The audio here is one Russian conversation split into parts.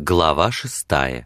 Глава 6.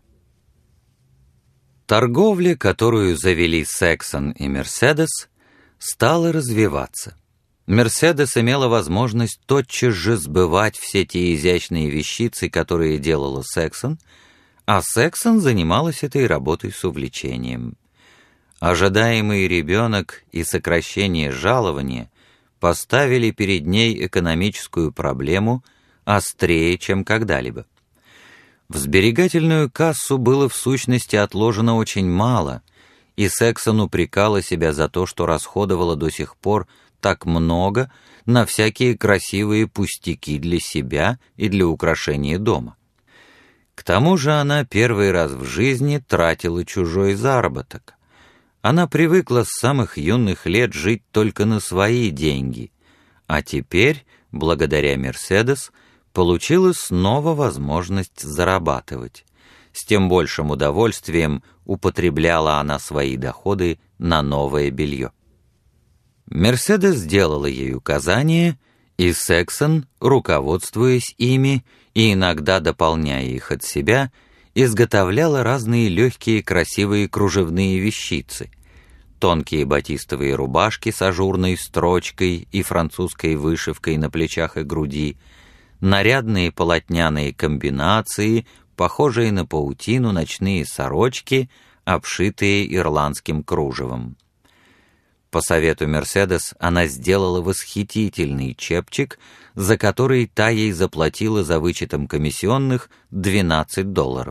Торговля, которую завели Сексон и Мерседес, стала развиваться. Мерседес имела возможность тотчас же сбывать все те изящные вещицы, которые делала Сексон, а Сексон занималась этой работой с увлечением. Ожидаемый ребенок и сокращение жалования поставили перед ней экономическую проблему острее, чем когда-либо. В сберегательную кассу было в сущности отложено очень мало, и Сексон упрекала себя за то, что расходовала до сих пор так много на всякие красивые пустяки для себя и для украшения дома. К тому же она первый раз в жизни тратила чужой заработок. Она привыкла с самых юных лет жить только на свои деньги, а теперь, благодаря Мерседес, получила снова возможность зарабатывать. С тем большим удовольствием употребляла она свои доходы на новое белье. Мерседес сделала ей указания, и Сексон, руководствуясь ими и иногда дополняя их от себя, изготовляла разные легкие красивые кружевные вещицы, тонкие батистовые рубашки с ажурной строчкой и французской вышивкой на плечах и груди, нарядные полотняные комбинации, похожие на паутину ночные сорочки, обшитые ирландским кружевом. По совету Мерседес она сделала восхитительный чепчик, за который та ей заплатила за вычетом комиссионных $12.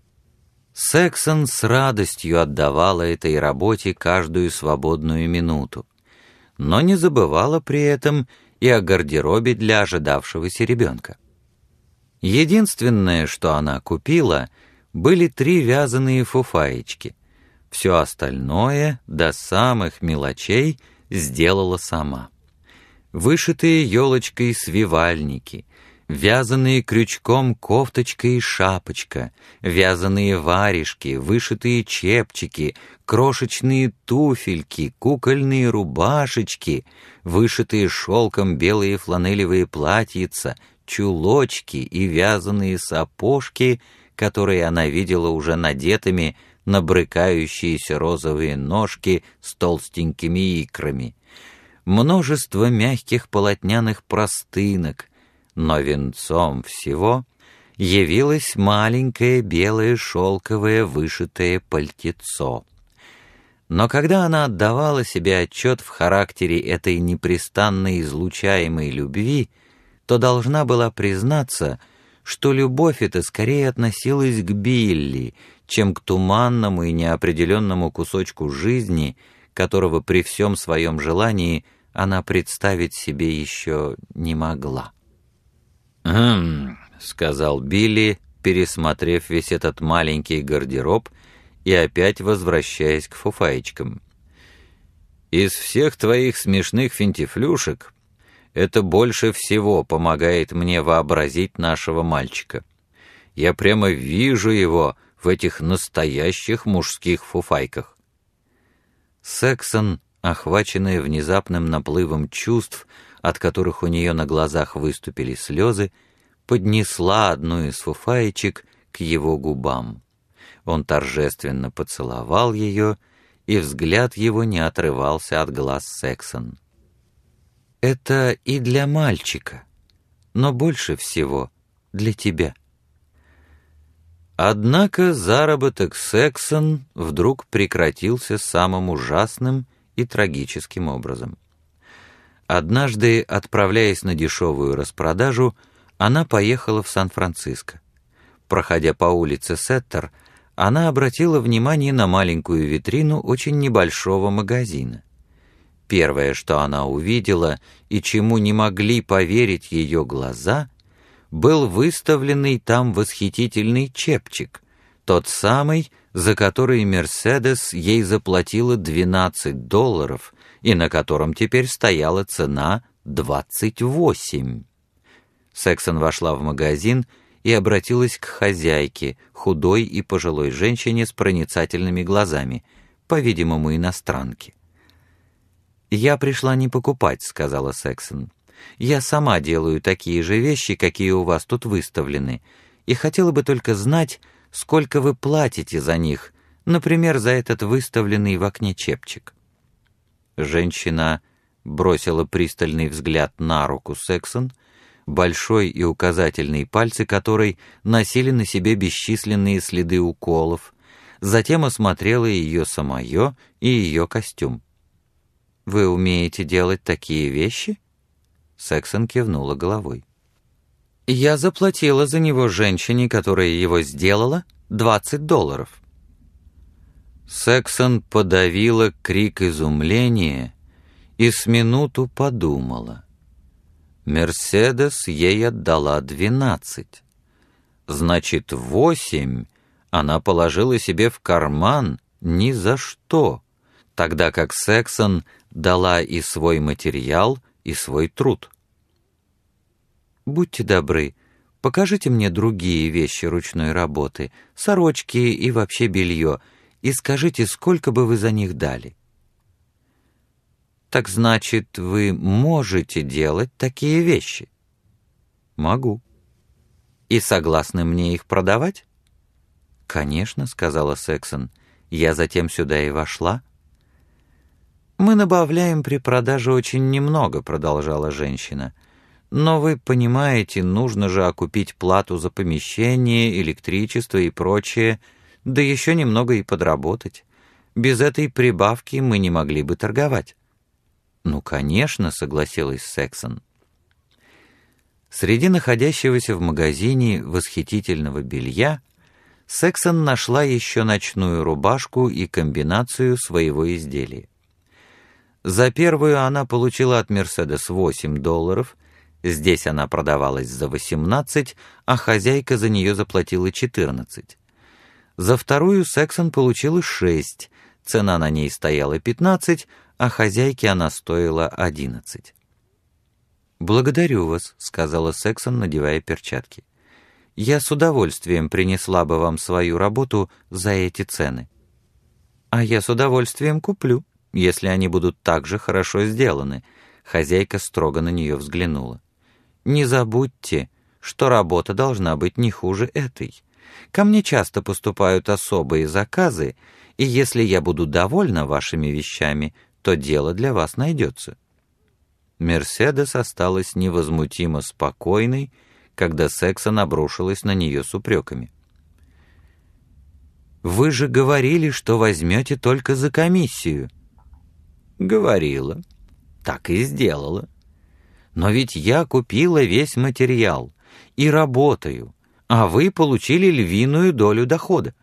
Сексон с радостью отдавала этой работе каждую свободную минуту, но не забывала при этом и о гардеробе для ожидавшегося ребенка. Единственное, что она купила, были 3 вязаные фуфаечки. Все остальное, до самых мелочей, сделала сама. Вышитые елочкой свивальники, вязаные крючком кофточка и шапочка, вязаные варежки, вышитые чепчики, крошечные туфельки, кукольные рубашечки, вышитые шелком белые фланелевые платьица, чулочки и вязаные сапожки, которые она видела уже надетыми на брыкающиеся розовые ножки с толстенькими икрами, множество мягких полотняных простынок, но венцом всего явилось маленькое белое шелковое вышитое пальтецо. Но когда она отдавала себе отчет в характере этой непрестанно излучаемой любви, то должна была признаться, что любовь эта скорее относилась к Билли, чем к туманному и неопределенному кусочку жизни, которого при всем своем желании она представить себе еще не могла. Сказал Билли, пересмотрев весь этот маленький гардероб и опять возвращаясь к фуфаечкам. «Из всех твоих смешных финтифлюшек это больше всего помогает мне вообразить нашего мальчика. Я прямо вижу его в этих настоящих мужских фуфайках». Сексон, охваченная внезапным наплывом чувств, от которых у нее на глазах выступили слезы, поднесла одну из фуфаечек к его губам. Он торжественно поцеловал ее, и взгляд его не отрывался от глаз Сексон. «Это и для мальчика, но больше всего для тебя». Однако заработок Сексон вдруг прекратился самым ужасным и трагическим образом. Однажды, отправляясь на дешевую распродажу, она поехала в Сан-Франциско. Проходя по улице Сеттер, она обратила внимание на маленькую витрину очень небольшого магазина. Первое, что она увидела и чему не могли поверить ее глаза, был выставленный там восхитительный чепчик, тот самый, за который Мерседес ей заплатила $12, и на котором теперь стояла цена 28. Сексон вошла в магазин и обратилась к хозяйке, худой и пожилой женщине с проницательными глазами, по-видимому, иностранке. «Я пришла не покупать», — сказала Сексон. «Я сама делаю такие же вещи, какие у вас тут выставлены, и хотела бы только знать, сколько вы платите за них, например, за этот выставленный в окне чепчик». Женщина бросила пристальный взгляд на руку Сексон, большой и указательный пальцы которой носили на себе бесчисленные следы уколов, затем осмотрела ее самое и ее костюм. «Вы умеете делать такие вещи?» Сексон кивнула головой. «Я заплатила за него женщине, которая его сделала, $20». Сексон подавила крик изумления и с минуту подумала. Мерседес ей отдала 12. Значит, 8 она положила себе в карман ни за что, тогда как Сексон дала и свой материал, и свой труд. «Будьте добры, покажите мне другие вещи ручной работы, сорочки и вообще белье, и скажите, сколько бы вы за них дали». «Так значит, вы можете делать такие вещи?» «Могу». «И согласны мне их продавать?» «Конечно», — сказала Сексон, — «я затем сюда и вошла». «Мы набавляем при продаже очень немного», — продолжала женщина. «Но вы понимаете, нужно же окупить плату за помещение, электричество и прочее, да еще немного и подработать. Без этой прибавки мы не могли бы торговать». «Ну, конечно», — согласилась Сексон. Среди находящегося в магазине восхитительного белья Сексон нашла еще ночную рубашку и комбинацию своего изделия. За первую она получила от «Мерседес» $8, здесь она продавалась за 18, а хозяйка за нее заплатила 14. За вторую Сексон получила 6, цена на ней стояла 15, а хозяйке она стоила 11. «Благодарю вас», — сказала Сексон, надевая перчатки. «Я с удовольствием принесла бы вам свою работу за эти цены». «А я с удовольствием куплю, если они будут так же хорошо сделаны», — хозяйка строго на нее взглянула. «Не забудьте, что работа должна быть не хуже этой. Ко мне часто поступают особые заказы, и если я буду довольна вашими вещами, то дело для вас найдется». Мерседес осталась невозмутимо спокойной, когда Сексон обрушилась на нее с упреками. «Вы же говорили, что возьмете только за комиссию». «Говорила. Так и сделала. Но ведь я купила весь материал и работаю, а вы получили львиную долю дохода».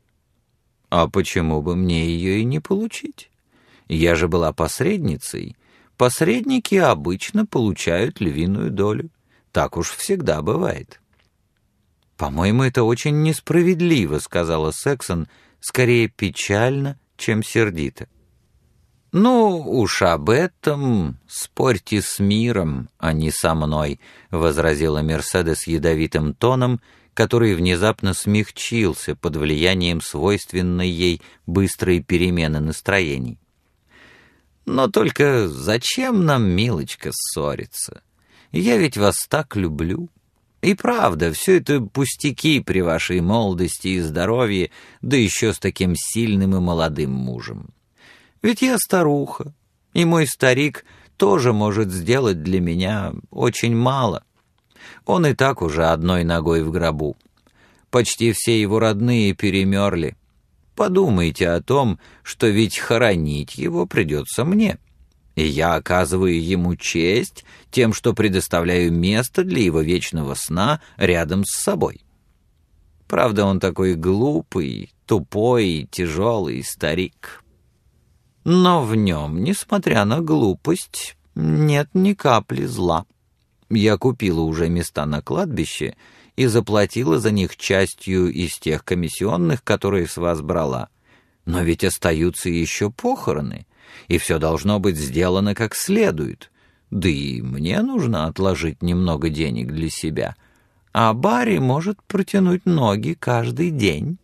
«А почему бы мне ее и не получить? Я же была посредницей. Посредники обычно получают львиную долю. Так уж всегда бывает». «По-моему, это очень несправедливо», — сказала Сексон, скорее печально, чем сердито. «Ну, уж об этом спорьте с миром, а не со мной», — возразила Мерседес ядовитым тоном, который внезапно смягчился под влиянием свойственной ей быстрой перемены настроений. «Но только зачем нам, милочка, ссориться? Я ведь вас так люблю. И правда, все это пустяки при вашей молодости и здоровье, да еще с таким сильным и молодым мужем. Ведь я старуха, и мой старик тоже может сделать для меня очень мало. Он и так уже одной ногой в гробу. Почти все его родные перемерли. Подумайте о том, что ведь хоронить его придется мне. И я оказываю ему честь тем, что предоставляю место для его вечного сна рядом с собой. Правда, он такой глупый, тупой и тяжелый старик. Но в нем, несмотря на глупость, нет ни капли зла. Я купила уже места на кладбище и заплатила за них частью из тех комиссионных, которые с вас брала. Но ведь остаются еще похороны, и все должно быть сделано как следует. Да и мне нужно отложить немного денег для себя, а Барри может протянуть ноги каждый день».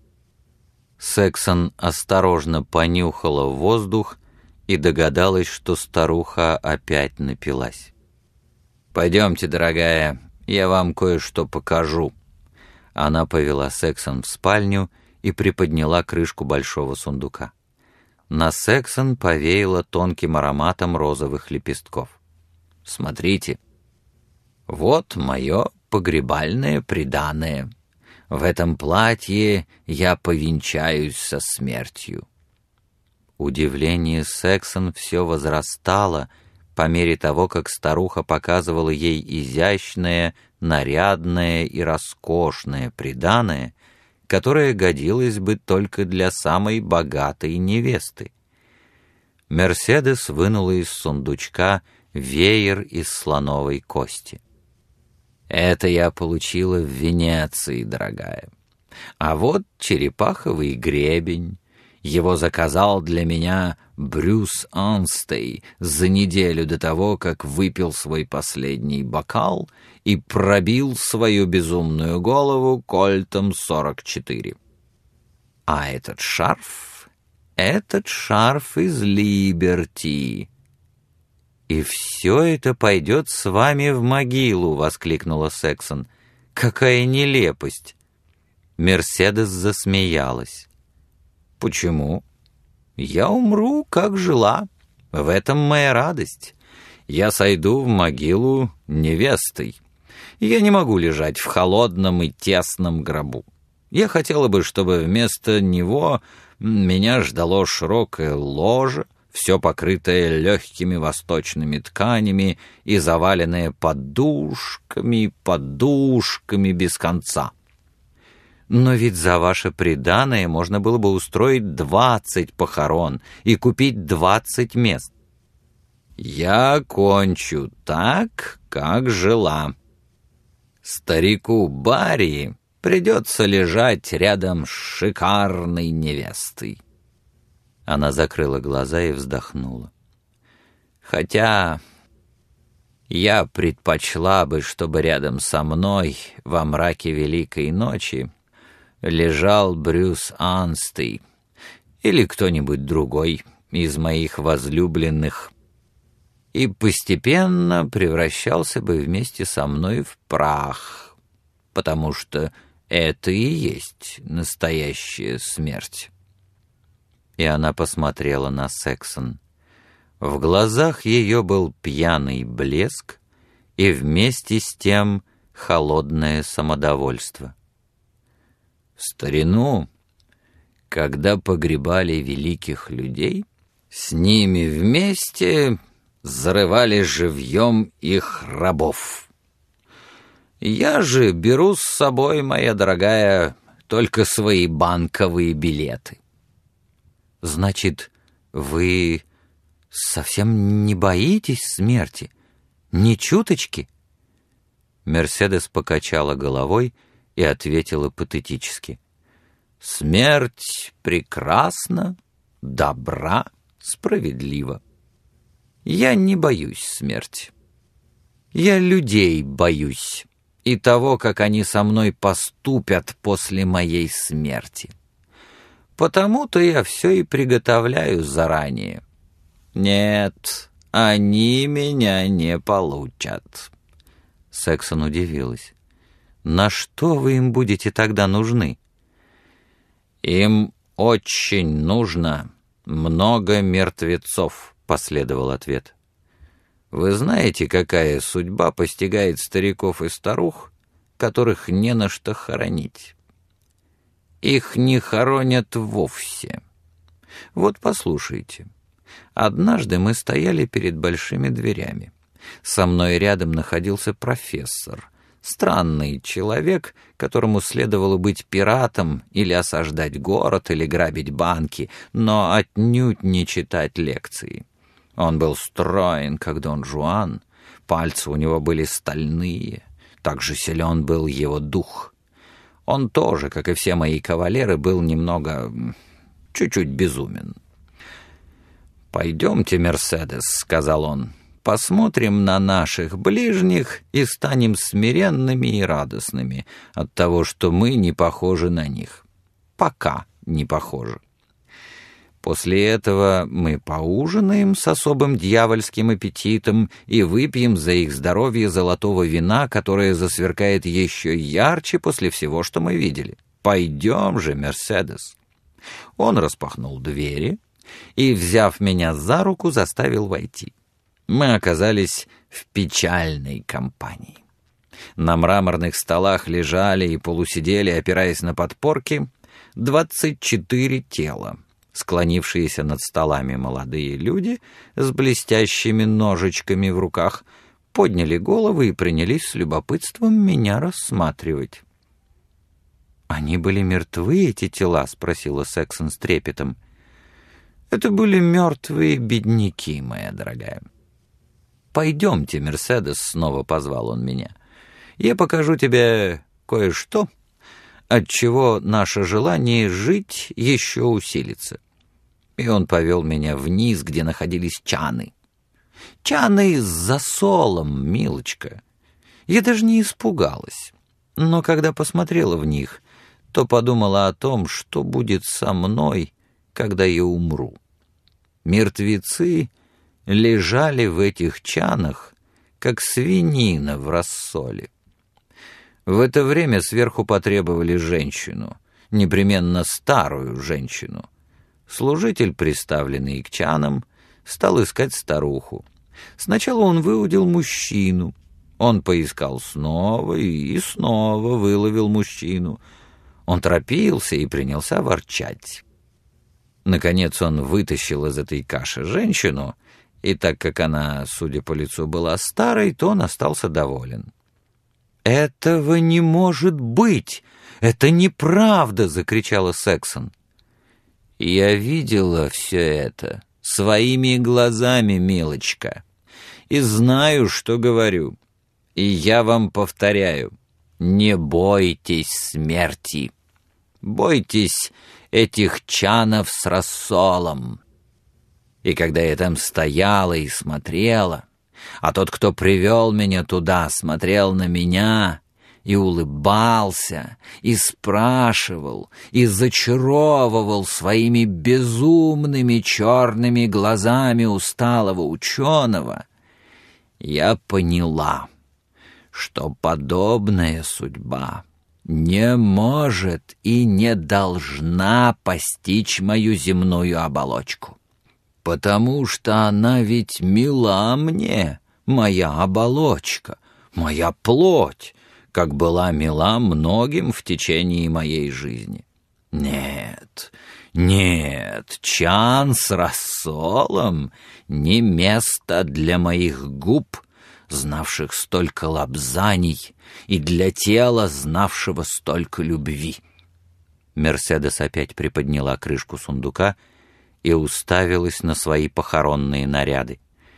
Сексон осторожно понюхала воздух и догадалась, что старуха опять напилась. «Пойдемте, дорогая, я вам кое-что покажу». Она повела Сексон в спальню и приподняла крышку большого сундука. На Сексон повеяло тонким ароматом розовых лепестков. «Смотрите, вот мое погребальное приданое. В этом платье я повенчаюсь со смертью». Удивление Сексон все возрастало по мере того, как старуха показывала ей изящное, нарядное и роскошное приданое, которое годилось бы только для самой богатой невесты. Мерседес вынула из сундучка веер из слоновой кости. «Это я получила в Венеции, дорогая. А вот черепаховый гребень. Его заказал для меня Брюс Анстей за неделю до того, как выпил свой последний бокал и пробил свою безумную голову кольтом 44. А этот шарф из Либерти». «И все это пойдет с вами в могилу!» — воскликнула Сексон. «Какая нелепость!» Мерседес засмеялась. «Почему? Я умру, как жила. В этом моя радость. Я сойду в могилу невестой. Я не могу лежать в холодном и тесном гробу. Я хотела бы, чтобы вместо него меня ждало широкое ложе, все покрытое легкими восточными тканями и заваленное подушками без конца. Но ведь за ваше приданое можно было бы устроить 20 похорон и купить 20 мест. Я кончу так, как жила. Старику Барри придется лежать рядом с шикарной невестой». Она закрыла глаза и вздохнула. «Хотя я предпочла бы, чтобы рядом со мной во мраке Великой ночи лежал Брюс Анстей или кто-нибудь другой из моих возлюбленных и постепенно превращался бы вместе со мной в прах, потому что это и есть настоящая смерть». И она посмотрела на Сексон. В глазах ее был пьяный блеск и вместе с тем холодное самодовольство. В старину, когда погребали великих людей, с ними вместе зарывали живьем их рабов. Я же беру с собой, моя дорогая, только свои банковые билеты. «Значит, вы совсем не боитесь смерти? Ни чуточки?» Мерседес покачала головой и ответила патетически. «Смерть прекрасна, добра, справедлива. Я не боюсь смерти. Я людей боюсь и того, как они со мной поступят после моей смерти. Потому-то я все и приготовляю заранее. Нет, они меня не получат». Сексон удивилась. «На что вы им будете тогда нужны?» «Им очень нужно много мертвецов», — последовал ответ. «Вы знаете, какая судьба постигает стариков и старух, которых не на что хоронить? Их не хоронят вовсе. Вот послушайте. Однажды мы стояли перед большими дверями. Со мной рядом находился профессор, странный человек, которому следовало быть пиратом или осаждать город, или грабить банки, но отнюдь не читать лекции. Он был строен, как Дон Жуан, пальцы у него были стальные, так же силен был его дух. Он тоже, как и все мои кавалеры, был чуть-чуть безумен. «Пойдемте, Мерседес», — сказал он, — «посмотрим на наших ближних и станем смиренными и радостными от того, что мы не похожи на них. Пока не похожи. После этого мы поужинаем с особым дьявольским аппетитом и выпьем за их здоровье золотого вина, которое засверкает еще ярче после всего, что мы видели. Пойдем же, Мерседес». Он распахнул двери и, взяв меня за руку, заставил войти. Мы оказались в печальной компании. На мраморных столах лежали и полусидели, опираясь на подпорки, 24 тела. Склонившиеся над столами молодые люди с блестящими ножичками в руках подняли головы и принялись с любопытством меня рассматривать. «Они были мертвы, эти тела?» — спросила Сексон с трепетом. «Это были мертвые бедняки, моя дорогая». «Пойдемте, Мерседес», — снова позвал он меня. «Я покажу тебе кое-что, отчего наше желание жить еще усилится». И он повел меня вниз, где находились чаны. Чаны с засолом, милочка. Я даже не испугалась. Но когда посмотрела в них, то подумала о том, что будет со мной, когда я умру. Мертвецы лежали в этих чанах, как свинина в рассоле. В это время сверху потребовали женщину, непременно старую женщину. Служитель, приставленный к чанам, стал искать старуху. Сначала он выудил мужчину. Он поискал снова и снова выловил мужчину. Он торопился и принялся ворчать. Наконец он вытащил из этой каши женщину, и так как она, судя по лицу, была старой, то он остался доволен. «Этого не может быть! Это неправда!» — закричала Сексон. «Я видела все это своими глазами, милочка, и знаю, что говорю. И я вам повторяю, не бойтесь смерти. Бойтесь этих чанов с рассолом». И когда я там стояла и смотрела, а тот, кто привел меня туда, смотрел на меня и улыбался, и спрашивал, и зачаровывал своими безумными черными глазами усталого ученого, я поняла, что подобная судьба не может и не должна постичь мою земную оболочку. Потому что она ведь мила мне, моя оболочка, моя плоть, как была мила многим в течение моей жизни. Нет, нет, чан с рассолом не место для моих губ, знавших столько лобзаний, и для тела, знавшего столько любви. Мерседес опять приподняла крышку сундука и уставилась на свои похоронные наряды.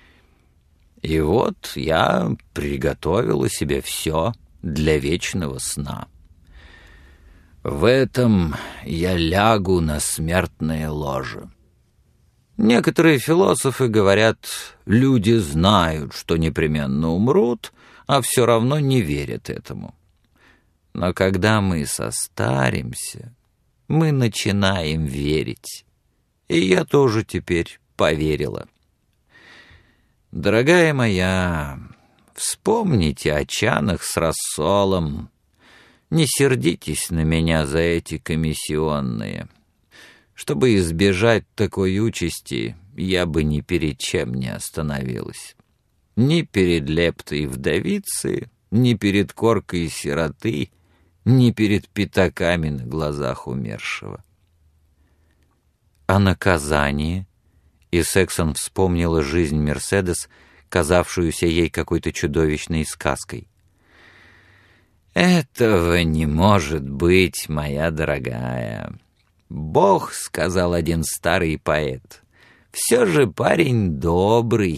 И вот я приготовила себе все для вечного сна. В этом я лягу на смертное ложе. Некоторые философы говорят, люди знают, что непременно умрут, а все равно не верят этому. Но когда мы состаримся, мы начинаем верить. И я тоже теперь поверила. Дорогая моя, вспомните о чанах с рассолом. Не сердитесь на меня за эти комиссионные. Чтобы избежать такой участи, я бы ни перед чем не остановилась. Ни перед лептой вдовицы, ни перед коркой сироты, ни перед пятаками на глазах умершего. А наказание? И Сексон вспомнила жизнь Мерседес, казавшуюся ей какой-то чудовищной сказкой. «Этого не может быть, моя дорогая. Бог, — сказал один старый поэт, — все же парень добрый.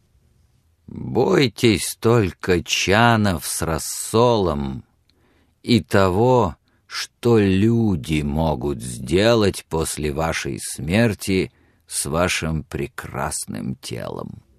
Бойтесь только чанов с рассолом и того, что люди могут сделать после вашей смерти с вашим прекрасным телом».